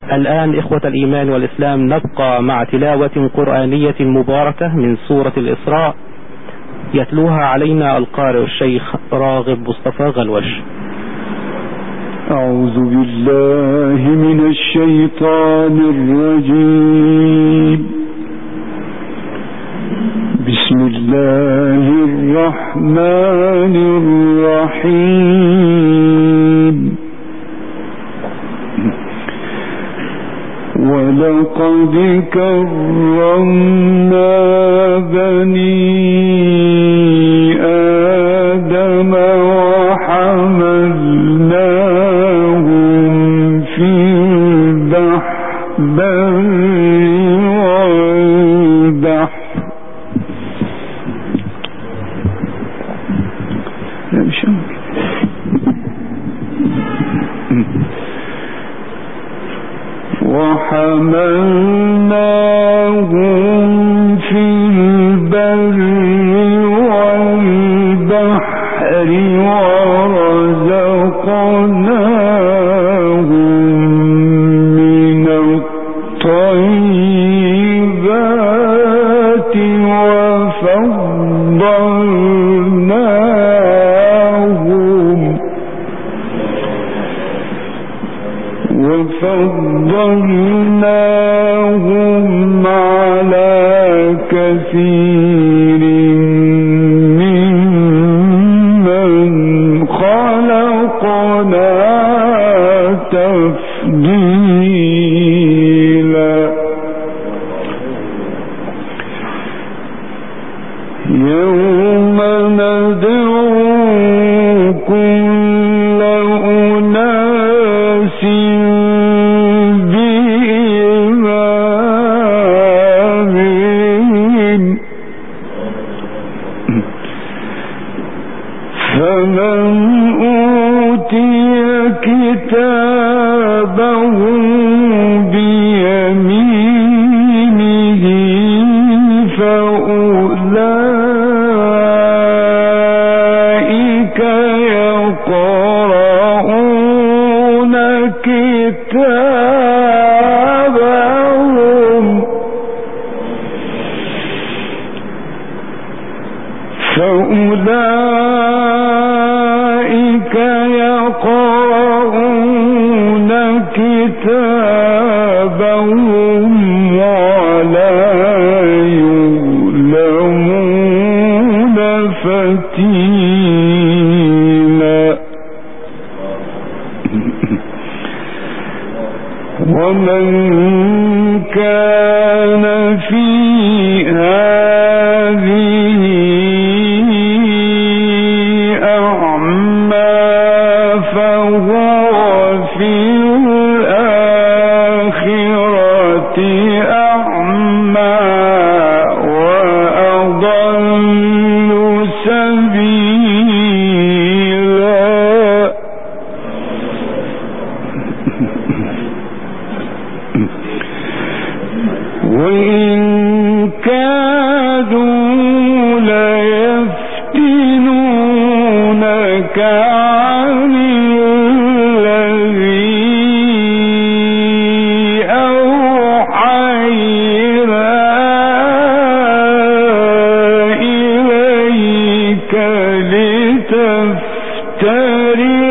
الآن إخوة الإيمان والإسلام نبقى مع تلاوة قرآنية مباركة من سورة الإسراء، يتلوها علينا القارئ الشيخ راغب مصطفى غلوش. أعوذ بالله من الشيطان الرجيم. بسم الله الرحمن الرحيم. ولقد كرمنا بني آدم وحملناهم في البر والبحر وحملناهم في البر والبحر ورزقناهم من الطيبات وفضلناهم على كثير ممن خلقنا تفضيلا. يوم ندعو كل أناس بإمامهم فمن أوتي كتابه بيمينه فأولئك يقرؤون كتابهم ولا يظلمون فتيلا. ومن كان في هذه أعمى فهو في الآخرة أعمى وأضل سبيلا. وإن كادوا ليفتنونك عن الذي أوحينا إليك لتفتري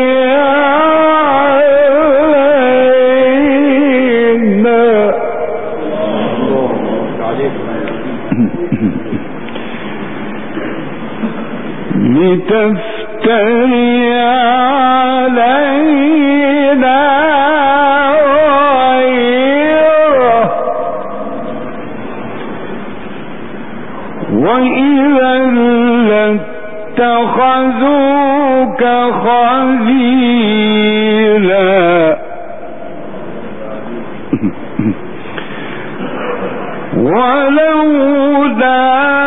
علينا غيره وإذا لاتخذوك خليلا. ولولا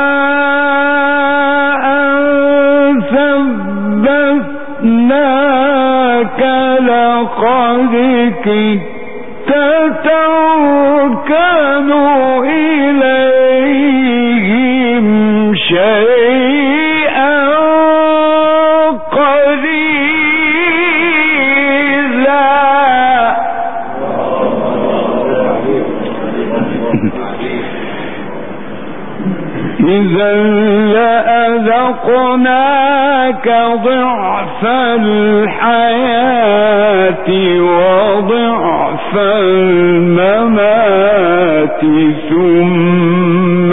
ثبتناك لقد كدت تركن إليهم شيئا قليلا. إذا لأذقناك ضعف الحياة وضعف الممات ثم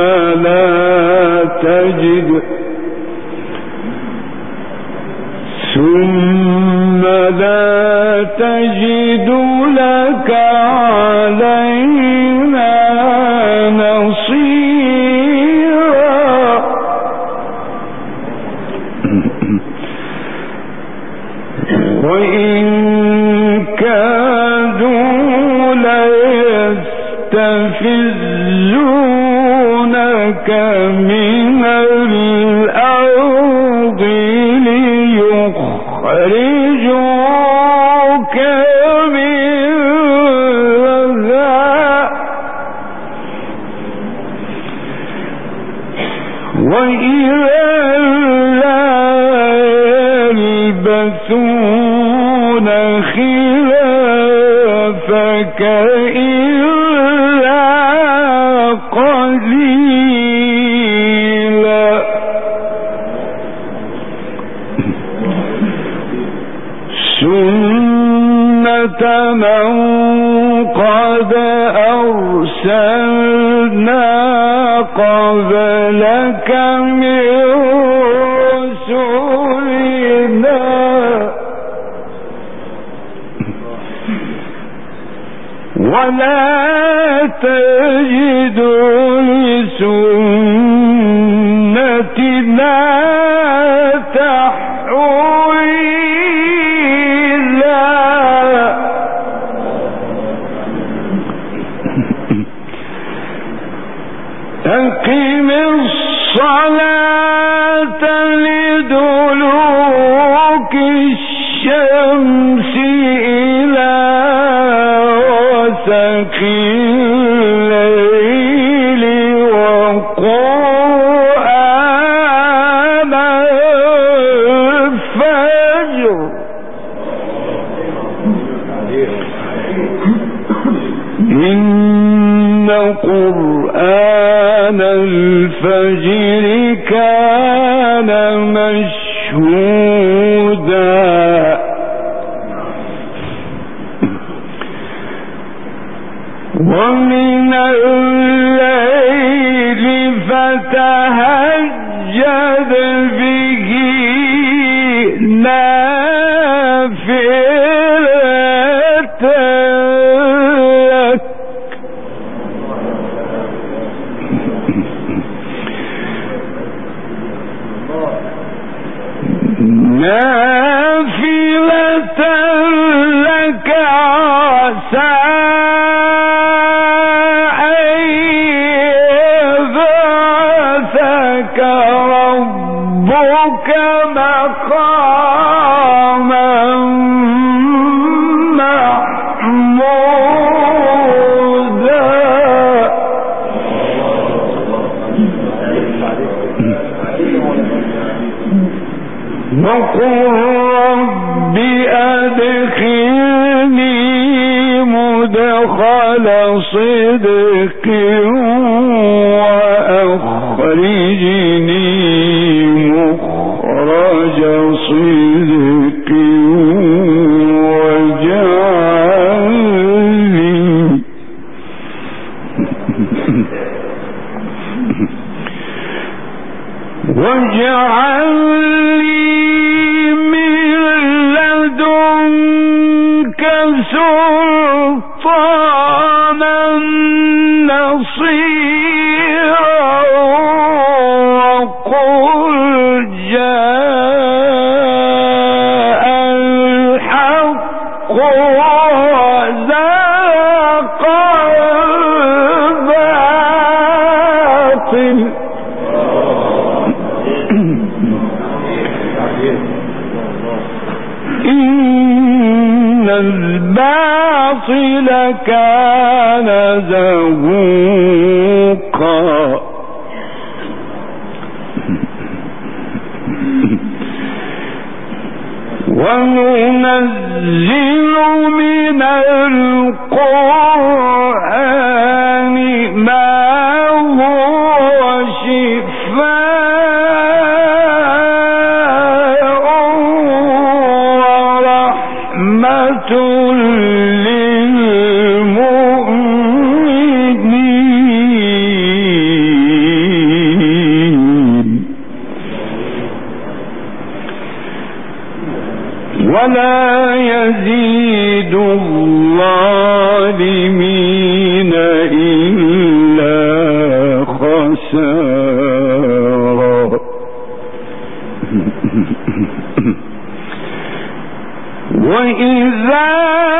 لا تجد لك علينا نصيرا. وإن كادوا ليستفزونك من الأرض ليخرجوك منها وإذا لا يلبثون خلافك إلا قليلا. سنة من قد أرسلنا قبلك من رسلنا ولا تجد لسنتنا تحويلا. أقم الصلاة لدلوك الشمس إلى غسق الليل وقرآن الفجر إن قرآن الفجر كان مشهودا. ومن الليل فتهجد به نافلة لك عسى ربك مقاما محمودا. وقل رب أدخلني مدخل صدق وأخرجني مخرج صدق واجعل لي من لدنك سلطانا نصيرا. وقل جاء الحق وزهق الباطل إن الباطل كان زهوقا. وننزل من القرآن ما هو شفاء ولا يزيد الظالمين إلا خسارا. وإذا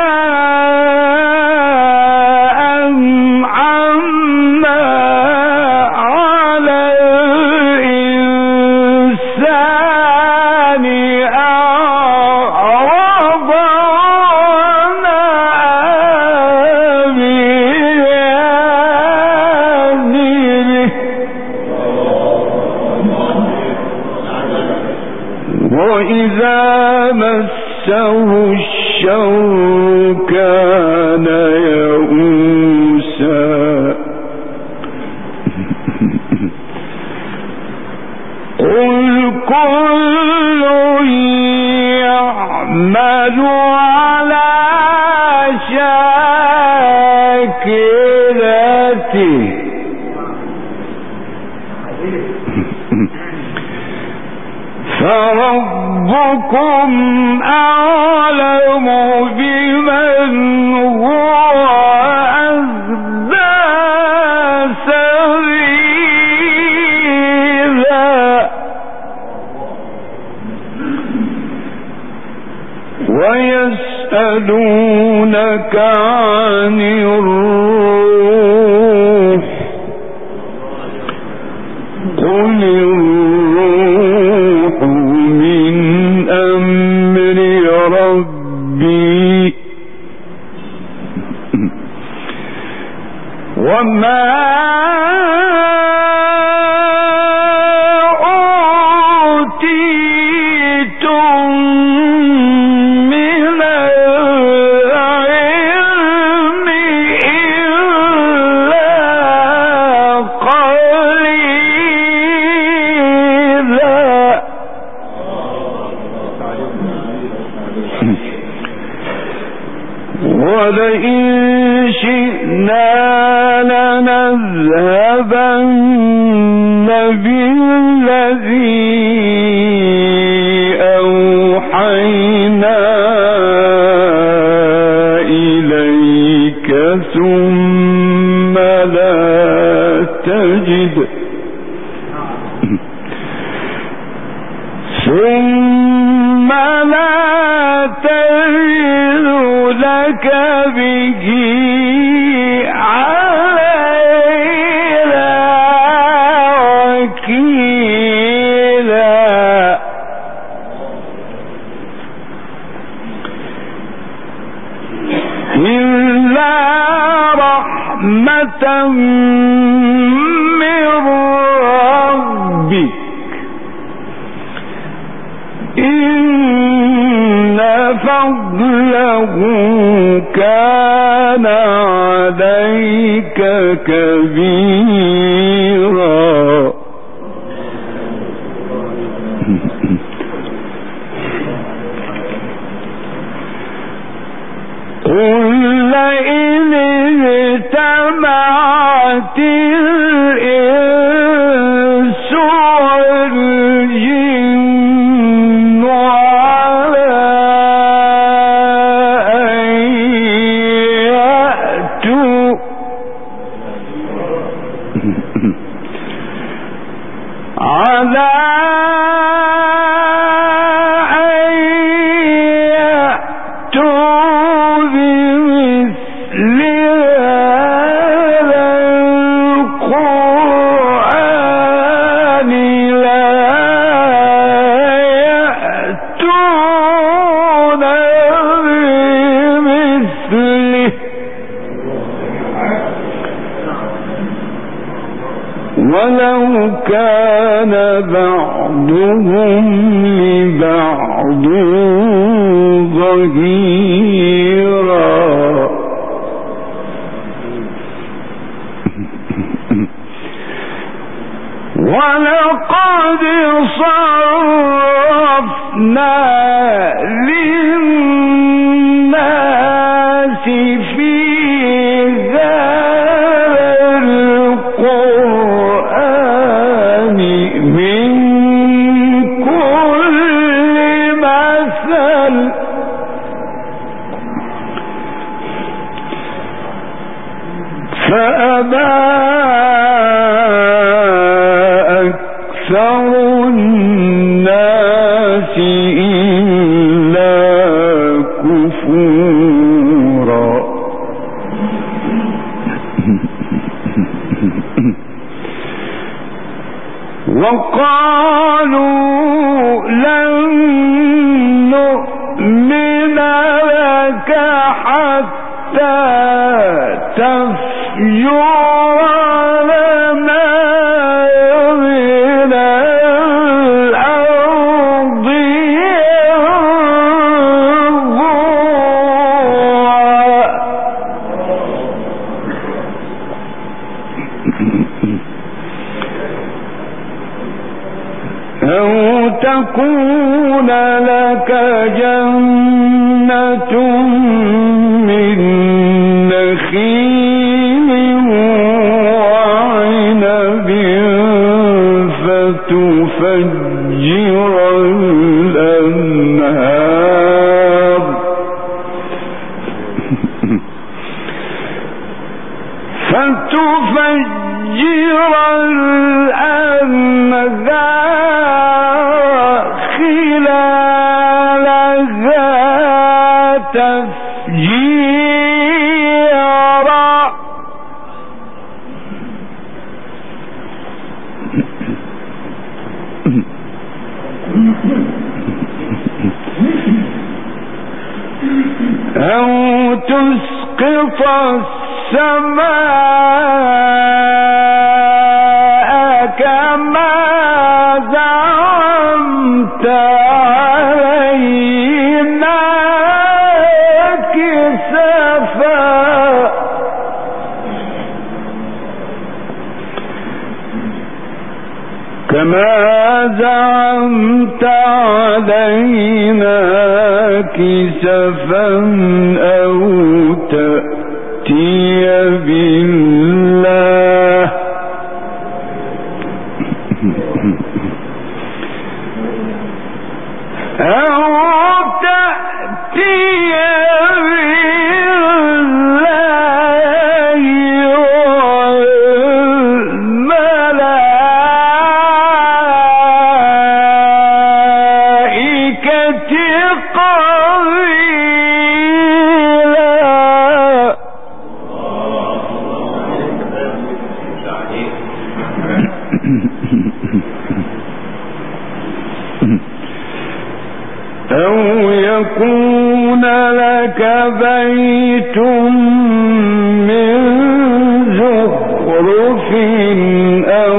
أنعمنا على الإنسان أعرض ونأى بجانبه وإذا مسه الشر كان يئوسا. قل كل يعمل على شاكلته فربكم أعلم بمن هو أهدى سبيلا. ويسألونك عن الروح قل الروح من أمر ربي وما أوتيتم من العلم إلا قليلا. ولئن شئنا لنذهبن بالذي أوحينا إليك ثم لا تجد لك به علينا وكيلا. إلا رحمة من ربك إن فضله كان عليك كبيرا. قل لئن اجتمعت الإنس والجن على أن يأتوا بمثل هذا القرآن لا يأتون بمثله ولو كان بعضهم لبعض ظهيرا. ولقد صرفنا للناس في هذا القرآن من كل مثل فأبى أكثر الناس إلا كفورا وقالوا لن نؤمن لك حتى تفجر لنا من الأرض أو تكون لك جنة من نخيل وعنب فتفجر الأنهار خلالها تفجيرا أو تسقط السماء كما زعمت علينا كسفا أو تأتي بالله أو يكون لك بيت من زخرف أو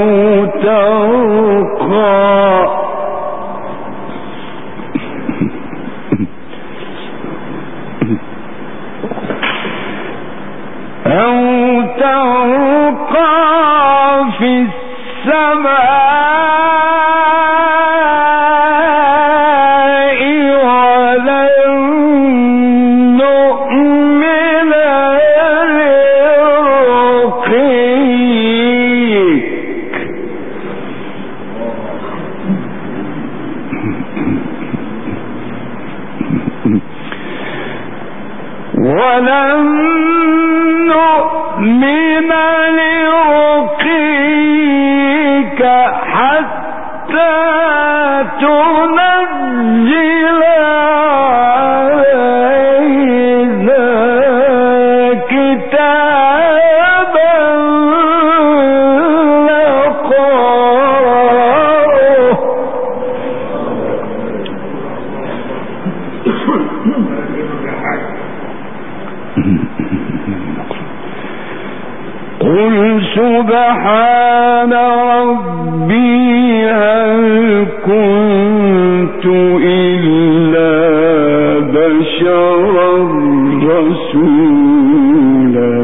ترقى في السماء ولن نؤمن لرقيك ولن نؤمن لرقيك حتى تنزل علينا كتابا نقرأه قل سبحان ربي هل كنت إلا بشرا رسولا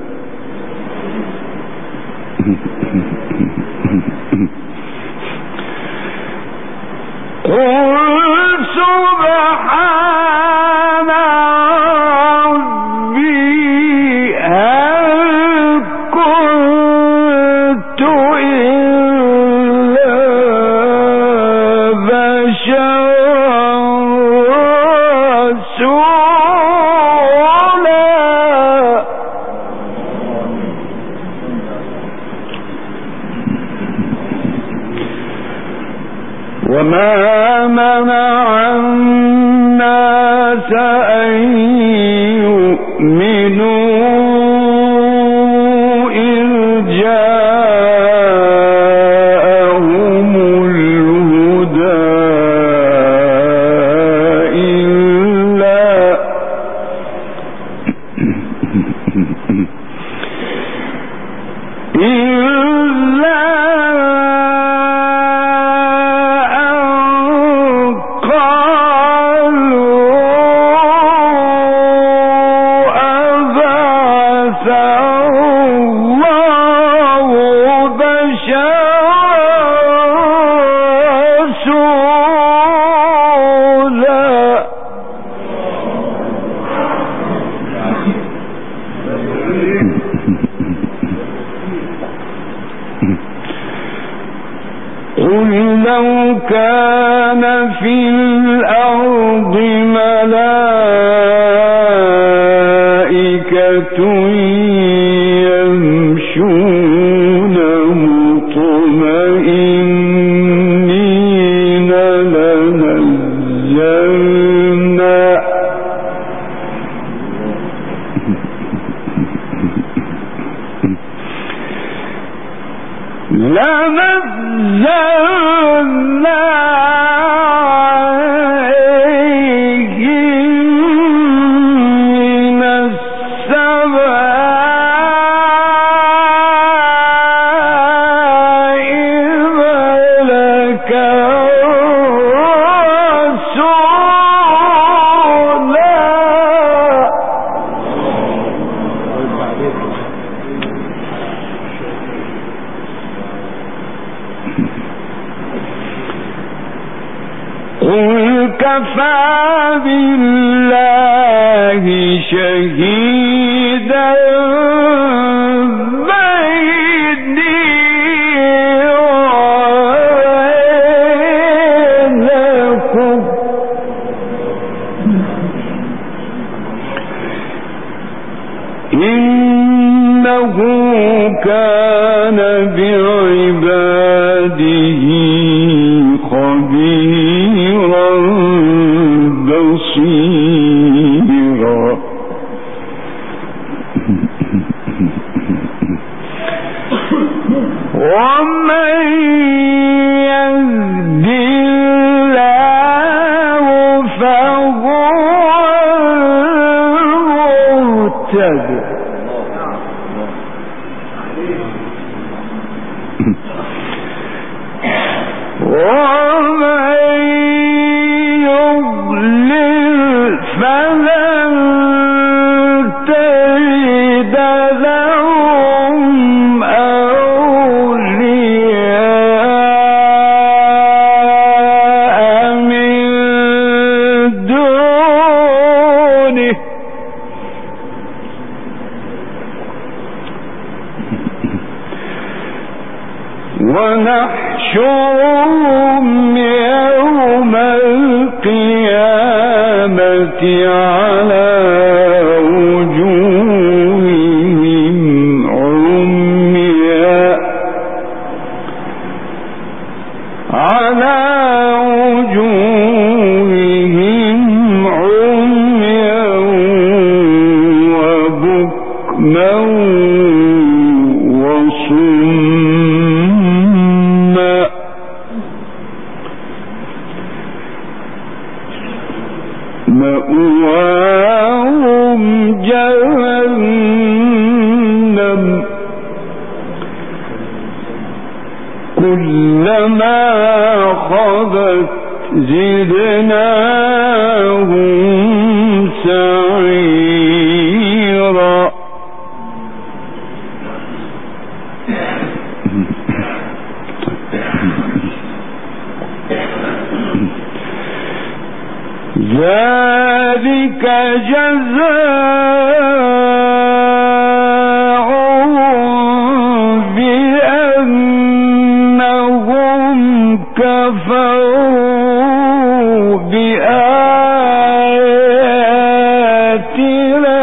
قل سبحان ربي هل كنت إلا بشرا رسولا وما منع الناس أن يؤمنوا إذ جاءهم الهدى إلا قل لو كان في الأرض ملائكة يمشون مطمئنين لنزلنا عليهم من السماء ملكا قل كفى بالله شهيدا بيني وبينكم إنه كان بعباده خبيرا بصيرا ومن يهد الله فهو المهتد ومن يضلل فلن تجد لهم أولياء من دونه ونحشرهم يوم القيامة على وجوههم عميا وبكما وصما مأواهم جهنم كلما خبت زدناهم سعيرا ذلك جزاؤهم بأنهم كفروا بآياتنا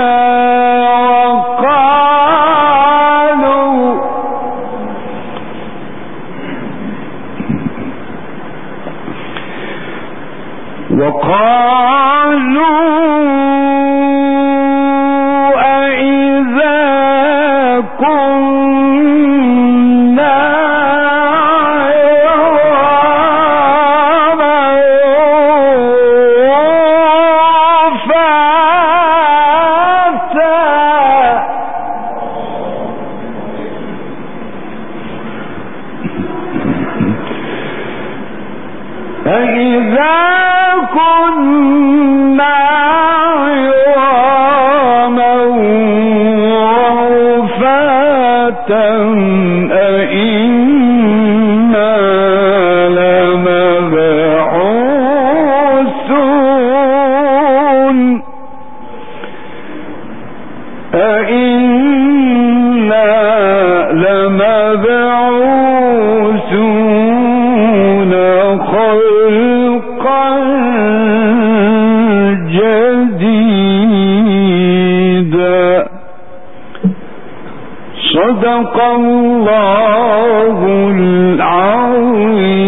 صدق الله العظيم.